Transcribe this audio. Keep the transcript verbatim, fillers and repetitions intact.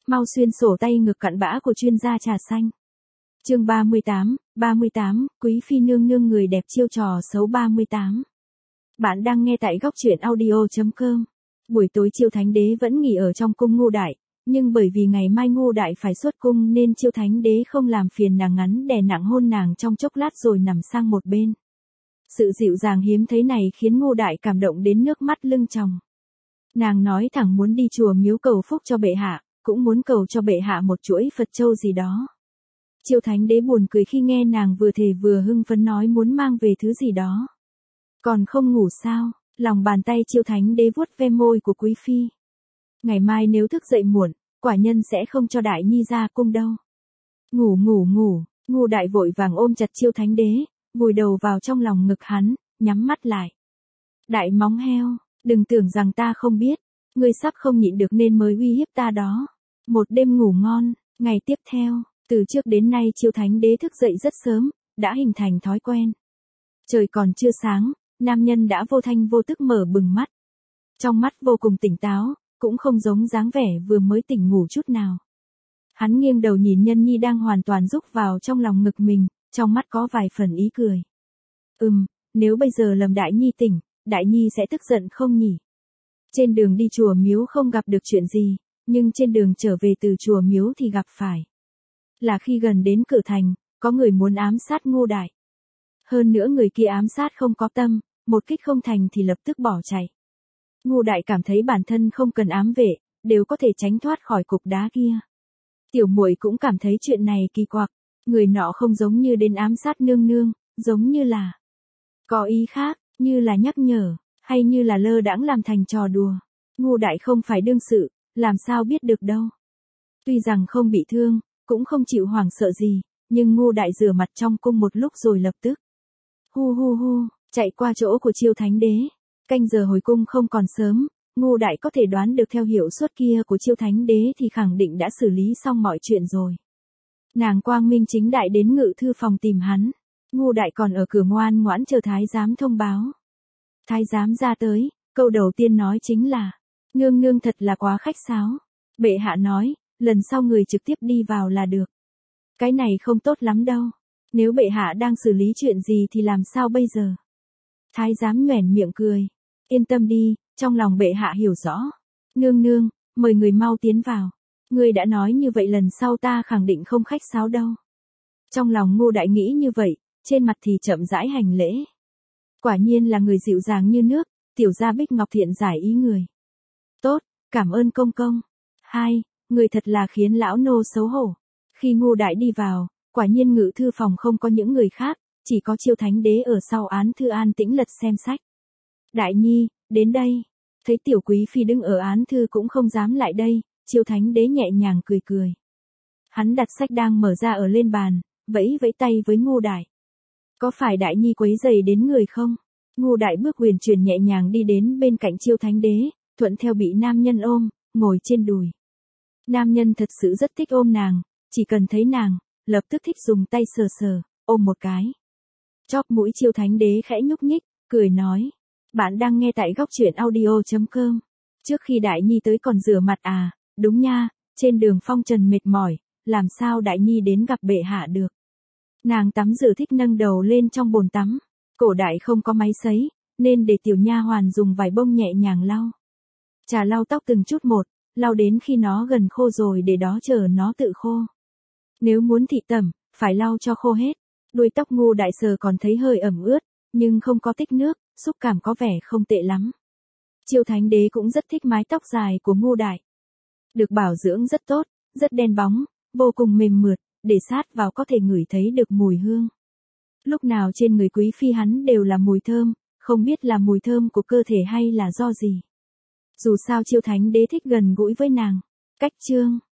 Mau xuyên sổ tay ngực cặn bã của chuyên gia trà xanh. Chương ba mươi tám, ba mươi tám, Quý phi nương nương người đẹp chiêu trò xấu ba mươi tám. Bạn đang nghe tại góc truyện audio chấm com. Buổi tối Chiêu Thánh Đế vẫn nghỉ ở trong cung Ngô Đại, nhưng bởi vì ngày mai Ngô Đại phải xuất cung nên Chiêu Thánh Đế không làm phiền nàng, ngắn đè nặng hôn nàng trong chốc lát rồi nằm sang một bên. Sự dịu dàng hiếm thấy này khiến Ngô Đại cảm động đến nước mắt lưng tròng. Nàng nói thẳng muốn đi chùa miếu cầu phúc cho bệ hạ, cũng muốn cầu cho bệ hạ một chuỗi Phật châu gì đó. Chiêu Thánh Đế buồn cười khi nghe nàng vừa thề vừa hưng phấn nói muốn mang về thứ gì đó. Còn không ngủ sao? Lòng bàn tay Chiêu Thánh Đế vuốt ve môi của Quý phi. Ngày mai nếu thức dậy muộn, quả nhân sẽ không cho Đại Nhi ra cung đâu. Ngủ ngủ ngủ, Ngô Đại vội vàng ôm chặt Chiêu Thánh Đế, vùi đầu vào trong lòng ngực hắn, nhắm mắt lại. Đại móng heo, đừng tưởng rằng ta không biết, ngươi sắp không nhịn được nên mới uy hiếp ta đó. Một đêm ngủ ngon, ngày tiếp theo, từ trước đến nay Chiêu Thánh Đế thức dậy rất sớm, đã hình thành thói quen. Trời còn chưa sáng, nam nhân đã vô thanh vô tức mở bừng mắt. Trong mắt vô cùng tỉnh táo, cũng không giống dáng vẻ vừa mới tỉnh ngủ chút nào. Hắn nghiêng đầu nhìn Nhân Nhi đang hoàn toàn rúc vào trong lòng ngực mình, trong mắt có vài phần ý cười. Ừm, nếu bây giờ lầm Đại Nhi tỉnh, Đại Nhi sẽ tức giận không nhỉ? Trên đường đi chùa miếu không gặp được chuyện gì, nhưng trên đường trở về từ chùa miếu thì gặp phải. Là khi gần đến cửa thành, có người muốn ám sát Ngô Đại. Hơn nữa người kia ám sát không có tâm, một kích không thành thì lập tức bỏ chạy. Ngô Đại cảm thấy bản thân không cần ám vệ, đều có thể tránh thoát khỏi cục đá kia. Tiểu muội cũng cảm thấy chuyện này kỳ quặc, người nọ không giống như đến ám sát nương nương, giống như là có ý khác, như là nhắc nhở, hay như là lơ đãng làm thành trò đùa. Ngô Đại không phải đương sự, làm sao biết được đâu. Tuy rằng không bị thương, cũng không chịu hoảng sợ gì, nhưng Ngô Đại rửa mặt trong cung một lúc rồi lập tức hu hu hu, chạy qua chỗ của Chiêu Thánh Đế. Canh giờ hồi cung không còn sớm, Ngô Đại có thể đoán được theo hiệu suất kia của Chiêu Thánh Đế thì khẳng định đã xử lý xong mọi chuyện rồi. Nàng quang minh chính đại đến ngự thư phòng tìm hắn. Ngô Đại còn ở cửa ngoan ngoãn chờ thái giám thông báo. Thái giám ra tới, câu đầu tiên nói chính là, nương nương thật là quá khách sáo. Bệ hạ nói, lần sau người trực tiếp đi vào là được. Cái này không tốt lắm đâu. Nếu bệ hạ đang xử lý chuyện gì thì làm sao bây giờ? Thái giám nhoẻn miệng cười. Yên tâm đi, trong lòng bệ hạ hiểu rõ. Nương nương, mời người mau tiến vào. Ngươi đã nói như vậy lần sau ta khẳng định không khách sáo đâu. Trong lòng Ngô Đại nghĩ như vậy, trên mặt thì chậm rãi hành lễ. Quả nhiên là người dịu dàng như nước, tiểu gia Bích Ngọc Thiện giải ý người. Tốt, cảm ơn công công. Hai, người thật là khiến lão nô xấu hổ. Khi Ngô Đại đi vào, quả nhiên ngự thư phòng không có những người khác, chỉ có Chiêu Thánh Đế ở sau án thư an tĩnh lật xem sách. Đại Nhi, đến đây. Thấy tiểu quý phi đứng ở án thư cũng không dám lại đây, Chiêu Thánh Đế nhẹ nhàng cười cười. Hắn đặt sách đang mở ra ở lên bàn, vẫy vẫy tay với Ngô Đại. Có phải Đại Nhi quấy rầy đến người không? Ngô Đại bước huyền chuyển nhẹ nhàng đi đến bên cạnh Chiêu Thánh Đế, thuận theo bị nam nhân ôm, ngồi trên đùi. Nam nhân thật sự rất thích ôm nàng, chỉ cần thấy nàng, lập tức thích dùng tay sờ sờ, ôm một cái. Chóp mũi Chiêu Thánh Đế khẽ nhúc nhích, cười nói. Bạn đang nghe tại góc truyện audio chấm com. Trước khi Đại Nhi tới còn rửa mặt à, đúng nha, trên đường phong trần mệt mỏi, làm sao Đại Nhi đến gặp bệ hạ được. Nàng tắm rửa thích nâng đầu lên trong bồn tắm. Cổ đại không có máy sấy, nên để tiểu nha hoàn dùng vải bông nhẹ nhàng lau. Chà lau tóc từng chút một, lau đến khi nó gần khô rồi để đó chờ nó tự khô. Nếu muốn thị tẩm, phải lau cho khô hết. Đuôi tóc Ngô Đại sờ còn thấy hơi ẩm ướt, nhưng không có tích nước, xúc cảm có vẻ không tệ lắm. Chiêu Thánh Đế cũng rất thích mái tóc dài của Ngô Đại. Được bảo dưỡng rất tốt, rất đen bóng, vô cùng mềm mượt, để sát vào có thể ngửi thấy được mùi hương. Lúc nào trên người quý phi hắn đều là mùi thơm, không biết là mùi thơm của cơ thể hay là do gì. Dù sao Chiêu Thánh Đế thích gần gũi với nàng. Cách chương